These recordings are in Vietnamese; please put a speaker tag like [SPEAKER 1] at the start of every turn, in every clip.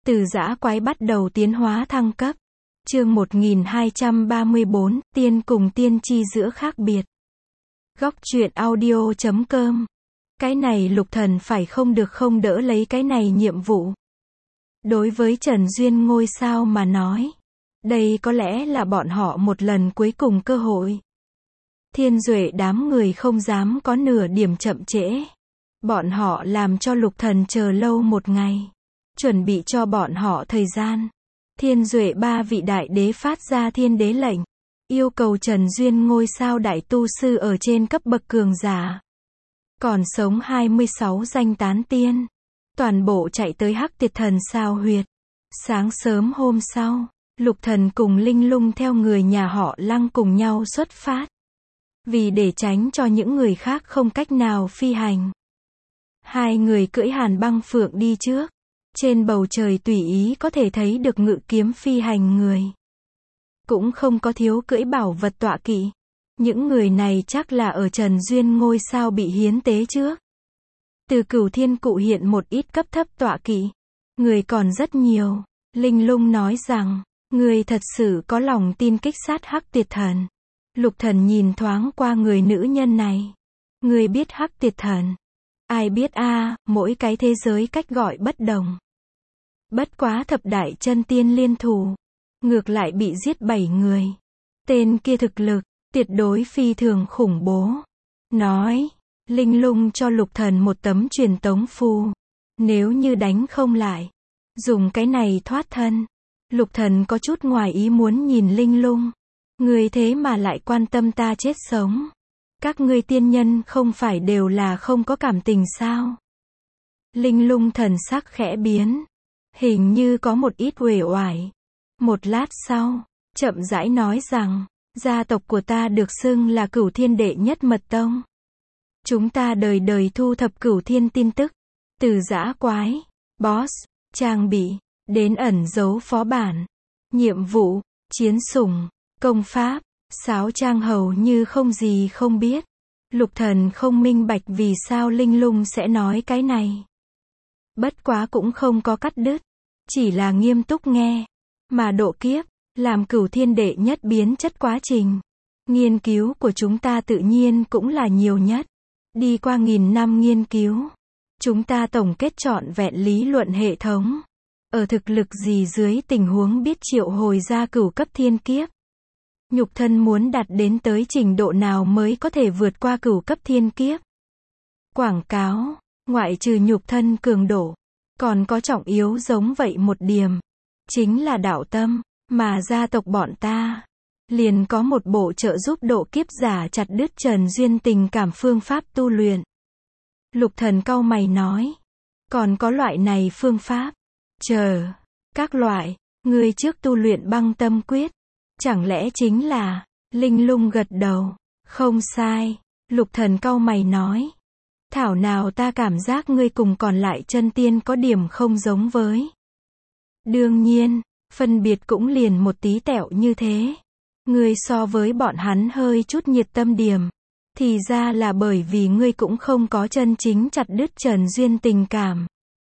[SPEAKER 1] Từ dã quái bắt đầu tiến hóa thăng cấp. Chương 1234, tiên cùng tiên tri giữa khác biệt. Góc truyện audio.com. Cái này Lục Thần phải không được không đỡ lấy cái này nhiệm vụ. Đối với Trần Duyên ngôi sao mà nói, đây có lẽ là bọn họ một lần cuối cùng cơ hội. Thiên Duệ đám người không dám có nửa điểm chậm trễ. Bọn họ làm cho Lục Thần chờ lâu một ngày. Chuẩn bị cho bọn họ thời gian. Thiên Duệ ba vị đại đế phát ra thiên đế lệnh. Yêu cầu Trần Duyên ngôi sao đại tu sư ở trên cấp bậc cường giả. Còn sống 26 danh tán tiên. Toàn bộ chạy tới Hắc Tiệt Thần sao huyệt. Sáng sớm hôm sau, Lục Thần cùng Linh Lung theo người nhà họ Lăng cùng nhau xuất phát. Vì để tránh cho những người khác không cách nào phi hành. Hai người cưỡi Hàn Băng Phượng đi trước. Trên bầu trời tùy ý có thể thấy được ngự kiếm phi hành người. Cũng không có thiếu cưỡi bảo vật tọa kỵ. Những người này chắc là ở Trần Duyên ngôi sao bị hiến tế trước. Từ Cửu Thiên Cụ hiện một ít cấp thấp tọa kỵ. Người còn rất nhiều. Linh Lung nói rằng, người thật sự có lòng tin kích sát Hắc Tiệt Thần. Lục Thần nhìn thoáng qua người nữ nhân này. Người biết Hắc Tiệt Thần? Ai biết a, mỗi cái thế giới cách gọi bất đồng. Bất quá thập đại chân tiên liên thủ. Ngược lại bị giết 7 người. Tên kia thực lực, tuyệt đối phi thường khủng bố. Nói, Linh Lung cho Lục Thần một tấm truyền tống phù. Nếu như đánh không lại, dùng cái này thoát thân. Lục Thần có chút ngoài ý muốn nhìn Linh Lung. Người thế mà lại quan tâm ta chết sống. Các ngươi tiên nhân không phải đều là không có cảm tình sao? Linh Lung thần sắc khẽ biến. Hình như có một ít uể oải. Một lát sau, chậm rãi nói rằng, gia tộc của ta được xưng là Cửu Thiên đệ nhất mật tông. Chúng ta đời đời thu thập Cửu Thiên tin tức. Từ dã quái, boss, trang bị, đến ẩn dấu phó bản, nhiệm vụ, chiến sủng, công pháp, sáo trang hầu như không gì không biết. Lục Thần không minh bạch vì sao Linh Lung sẽ nói cái này. Bất quá cũng không có cắt đứt. Chỉ là nghiêm túc nghe. Mà độ kiếp, làm Cửu Thiên đệ nhất biến chất quá trình. Nghiên cứu của chúng ta tự nhiên cũng là nhiều nhất. Đi qua 1000 năm nghiên cứu. Chúng ta tổng kết trọn vẹn lý luận hệ thống. Ở thực lực gì dưới tình huống biết triệu hồi ra cửu cấp thiên kiếp. Nhục thân muốn đạt đến tới trình độ nào mới có thể vượt qua cửu cấp thiên kiếp. Quảng cáo, ngoại trừ nhục thân cường độ, còn có trọng yếu giống vậy một điểm. Chính là đạo tâm, mà gia tộc bọn ta, liền có một bộ trợ giúp độ kiếp giả chặt đứt Trần Duyên tình cảm phương pháp tu luyện. Lục Thần cau mày nói, còn có loại này phương pháp. Chờ, các loại, người trước tu luyện băng tâm quyết. Chẳng lẽ chính là, Linh Lung gật đầu, không sai. Lục Thần cau mày nói, thảo nào ta cảm giác ngươi cùng còn lại chân tiên có điểm không giống với. Đương nhiên, phân biệt cũng liền một tí tẹo như thế. Ngươi so với bọn hắn hơi chút nhiệt tâm điểm. Thì ra là bởi vì ngươi cũng không có chân chính chặt đứt Trần Duyên tình cảm.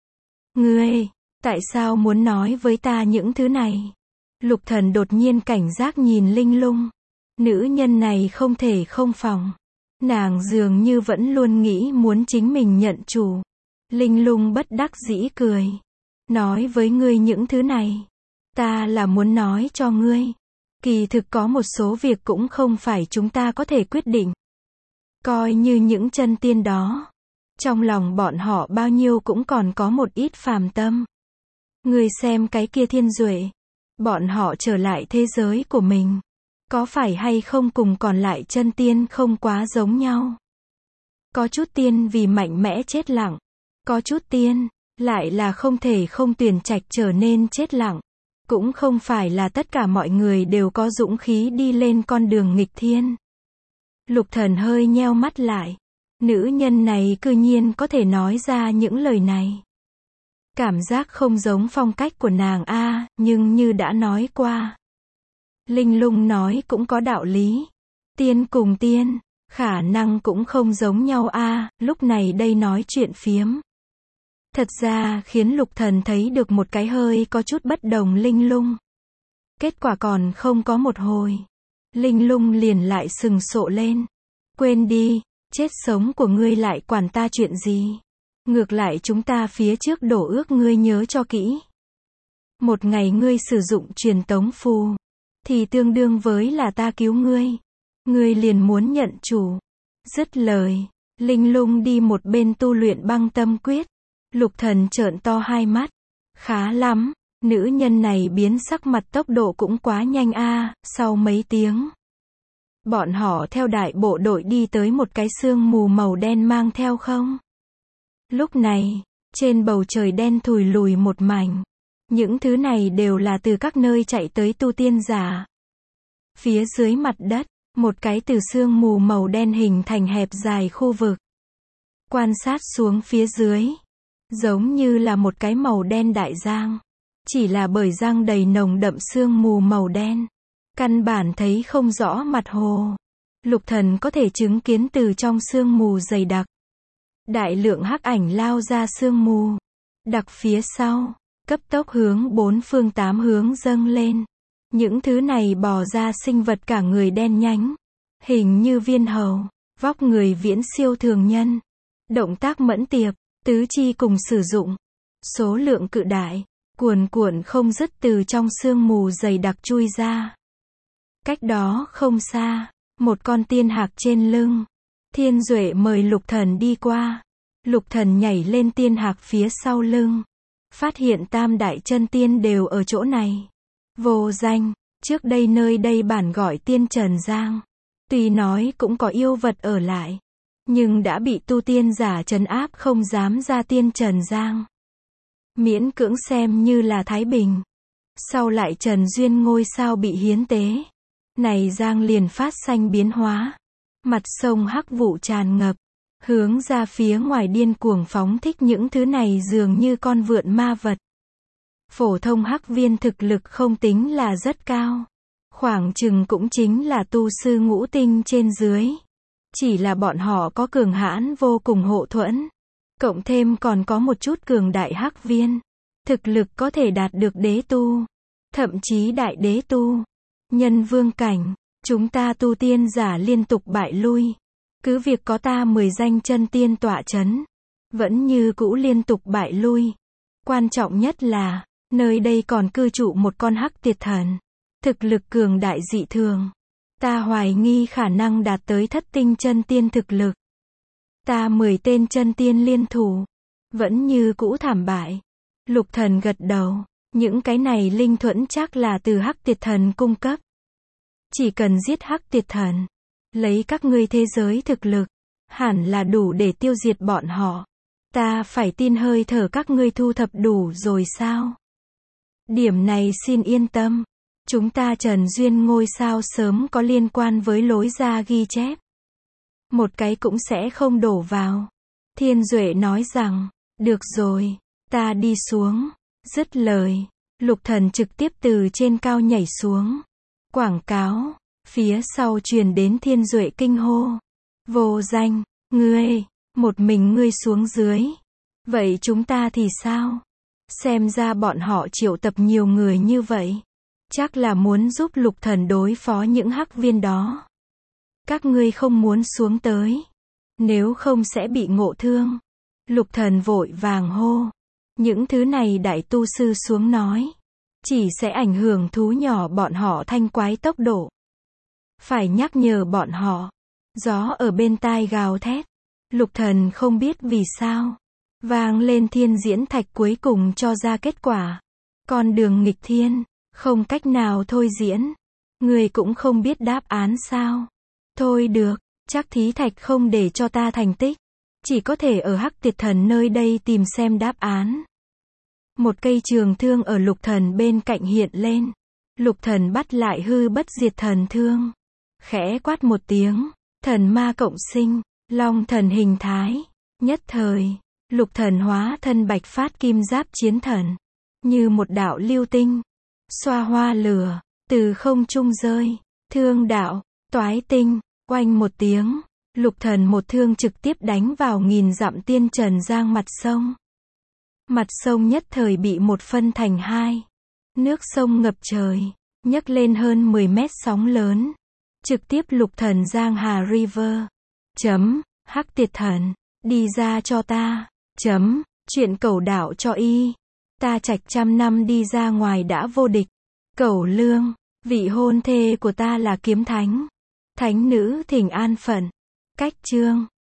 [SPEAKER 1] Ngươi, tại sao muốn nói với ta những thứ này? Lục Thần đột nhiên cảnh giác nhìn Linh Lung. Nữ nhân này không thể không phòng. Nàng dường như vẫn luôn nghĩ muốn chính mình nhận chủ. Linh Lung bất đắc dĩ cười. Nói với ngươi những thứ này. Ta là muốn nói cho ngươi. Kỳ thực có một số việc cũng không phải chúng ta có thể quyết định. Coi như những chân tiên đó. Trong lòng bọn họ bao nhiêu cũng còn có một ít phàm tâm. Ngươi xem cái kia Thiên Duệ. Bọn họ trở lại thế giới của mình. Có phải hay không cùng còn lại chân tiên không quá giống nhau? Có chút tiên vì mạnh mẽ chết lặng. Có chút tiên, lại là không thể không tuyển trạch trở nên chết lặng. Cũng không phải là tất cả mọi người đều có dũng khí đi lên con đường nghịch thiên. Lục Thần hơi nheo mắt lại. Nữ nhân này cư nhiên có thể nói ra những lời này. Cảm giác không giống phong cách của nàng a, nhưng như đã nói qua. Linh Lung nói cũng có đạo lý. Tiên cùng tiên, khả năng cũng không giống nhau a, lúc này đây nói chuyện phiếm. Thật ra khiến Lục Thần thấy được một cái hơi có chút bất đồng linh lung. Kết quả còn không có một hồi, linh lung liền lại sừng sộ lên. Quên đi, chết sống của ngươi lại quản ta chuyện gì? Ngược lại chúng ta phía trước đổ ước ngươi nhớ cho kỹ. Một ngày ngươi sử dụng truyền tống phù, thì tương đương với là ta cứu ngươi. Ngươi liền muốn nhận chủ. Dứt lời, linh lung đi một bên tu luyện băng tâm quyết. Lục Thần trợn to hai mắt. Khá lắm, nữ nhân này biến sắc mặt tốc độ cũng quá nhanh a. Sau mấy tiếng, bọn họ theo đại bộ đội đi tới một cái sương mù màu đen mang theo không. Lúc này, trên bầu trời đen thùi lùi một mảnh. Những thứ này đều là từ các nơi chạy tới tu tiên giả. Phía dưới mặt đất, một cái từ sương mù màu đen hình thành hẹp dài khu vực. Quan sát xuống phía dưới, giống như là một cái màu đen đại giang. Chỉ là bởi giang đầy nồng đậm sương mù màu đen, căn bản thấy không rõ mặt hồ. Lục Thần có thể chứng kiến từ trong sương mù dày đặc, đại lượng hắc ảnh lao ra sương mù đặc phía sau, cấp tốc hướng bốn phương tám hướng dâng lên. Những thứ này bò ra sinh vật cả người đen nhánh, hình như viên hầu, vóc người viễn siêu thường nhân, động tác mẫn tiệp, tứ chi cùng sử dụng, số lượng cự đại, cuồn cuộn không dứt từ trong sương mù dày đặc chui ra. Cách đó không xa, một con tiên hạc trên lưng. Thiên Duệ mời Lục Thần đi qua. Lục Thần nhảy lên tiên hạc phía sau lưng, phát hiện tam đại chân tiên đều ở chỗ này. Vô Danh, trước đây nơi đây bản gọi Tiên Trần Giang. Tuy nói cũng có yêu vật ở lại, nhưng đã bị tu tiên giả trấn áp không dám ra Tiên Trần Giang. Miễn cưỡng xem như là Thái Bình. Sau lại Trần Duyên ngôi sao bị hiến tế, này Giang liền phát sinh biến hóa. Mặt sông hắc vụ tràn ngập, hướng ra phía ngoài điên cuồng phóng thích những thứ này dường như con vượn ma vật. Phổ thông hắc viên thực lực không tính là rất cao, khoảng chừng cũng chính là tu sư ngũ tinh trên dưới. Chỉ là bọn họ có cường hãn vô cùng hộ thuẫn, cộng thêm còn có một chút cường đại hắc viên, thực lực có thể đạt được đế tu, thậm chí đại đế tu, nhân vương cảnh. Chúng ta tu tiên giả liên tục bại lui, cứ việc có ta 10 danh chân tiên tọa chấn, vẫn như cũ liên tục bại lui. Quan trọng nhất là, nơi đây còn cư trụ một con hắc tiệt thần, thực lực cường đại dị thường. Ta hoài nghi khả năng đạt tới thất tinh chân tiên thực lực. Ta 10 tên chân tiên liên thủ, vẫn như cũ thảm bại. Lục Thần gật đầu, những cái này linh thuẫn chắc là từ hắc tiệt thần cung cấp. Chỉ cần giết hắc tiệt thần, lấy các ngươi thế giới thực lực, hẳn là đủ để tiêu diệt bọn họ. Ta phải tin hơi thở các ngươi thu thập đủ rồi sao? Điểm này xin yên tâm. Chúng ta Trần Duyên ngôi sao sớm có liên quan với lối ra ghi chép. Một cái cũng sẽ không đổ vào. Thiên Duệ nói rằng, được rồi, ta đi xuống. Dứt lời, Lục Thần trực tiếp từ trên cao nhảy xuống. Quảng cáo, phía sau truyền đến Thiên Duệ kinh hô. Vô Danh, ngươi, một mình ngươi xuống dưới. Vậy chúng ta thì sao? Xem ra bọn họ triệu tập nhiều người như vậy, chắc là muốn giúp Lục Thần đối phó những hắc viên đó. Các ngươi không muốn xuống tới, nếu không sẽ bị ngộ thương. Lục Thần vội vàng hô. Những thứ này đại tu sư xuống nói, chỉ sẽ ảnh hưởng thú nhỏ bọn họ thanh quái tốc độ. Phải nhắc nhở bọn họ. Gió ở bên tai gào thét. Lục Thần không biết vì sao. Vang lên thiên diễn thạch cuối cùng cho ra kết quả. Con đường nghịch thiên, không cách nào thôi diễn. Người cũng không biết đáp án sao? Thôi được, chắc thí thạch không để cho ta thành tích. Chỉ có thể ở hắc tiệt thần nơi đây tìm xem đáp án. Một cây trường thương ở Lục Thần bên cạnh hiện lên. Lục Thần bắt lại hư bất diệt thần thương. Khẽ quát một tiếng, thần ma cộng sinh, long thần hình thái. Nhất thời, Lục Thần hóa thân bạch phát kim giáp chiến thần. Như một đạo lưu tinh, xoa hoa lửa, từ không trung rơi. Thương đạo, toái tinh, oanh một tiếng. Lục Thần một thương trực tiếp đánh vào nghìn dặm Tiên Trần Giang mặt sông. Mặt sông nhất thời bị một phân thành hai. Nước sông ngập trời, nhấc lên hơn 10 mét sóng lớn. Trực tiếp lục thần Giang Hà River. Hắc Tiệt Thần, đi ra cho ta. Chuyện cẩu đạo cho y. Ta Trạch trăm năm đi ra ngoài đã vô địch. Cẩu Lương, vị hôn thê của ta là Kiếm Thánh. Thánh nữ thỉnh an phận. Cách chương